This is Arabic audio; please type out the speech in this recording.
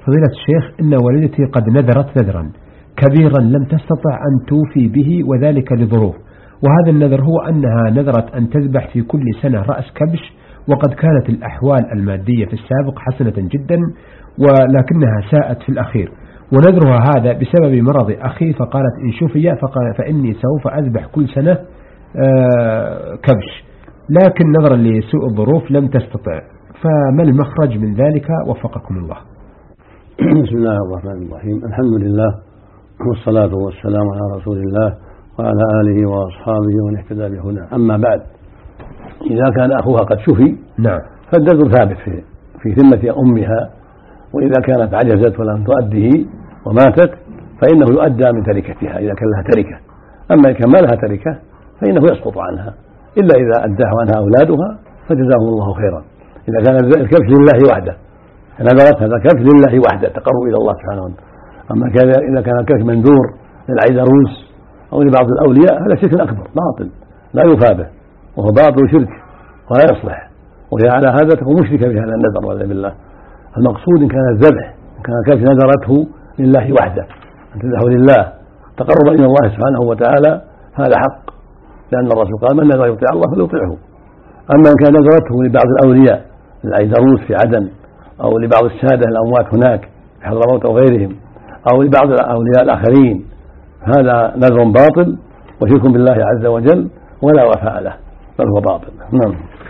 فضيلة الشيخ إن والدتي قد نذرت نذرا كبيرا لم تستطع أن توفي به وذلك لظروف، وهذا النذر هو أنها نذرت أن تذبح في كل سنة رأس كبش، وقد كانت الأحوال المادية في السابق حسنة جدا ولكنها ساءت في الأخير، ونذرها هذا بسبب مرض أخي، فقالت إن شفي فإني سوف أذبح كل سنة كبش، لكن نظرا لسوء الظروف لم تستطع، فما المخرج من ذلك وفقكم الله؟ بسم الله الرحمن الرحيم. الحمد لله والصلاة والسلام على رسول الله وعلى آله وأصحابه ومن اهتدى بهداه. أما بعد، إذا كان أخوها قد شفي نعم فالنذر ثابت في ذمة أمها، وإذا كانت عجزت ولم تؤده وماتت فإنه يؤدى من تركتها إذا كان لها تركة. أما إذا كان ما لها تركة فإنه يسقط عنها، إلا إذا أداه عنها أولادها فجزاهم الله خيرا. إذا كان الكبش لله وحده، نذرت هذا الكبش لله وحده تقرب إلى الله سبحانه وتعالى. أما إذا كان الكبش منذور للعيدروس أو لبعض الأولياء هذا شرك أكبر باطل لا يفى به، وهو باطل شرك ولا يصلح، وهي على هذا تكون مشركة بهذا النذر والعياذ بالله. المقصود إن كان الذبح، إن كان الكبش نذرته لله وحده، أن تذبحه لله تقرب إلى الله سبحانه وتعالى، هذا حق، لأن الرسول قال من نذر يطيع الله فليطيعه. أما إن كان نذرته لبعض الأولياء للعيدروس في عدن، أو لبعض السادة الأموات هناك في حضرموت أو غيرهم، أو لبعض الأولياء الآخرين، هذا نذر باطل وشرك بالله عز وجل ولا وفاء له، بل هو باطل. نعم.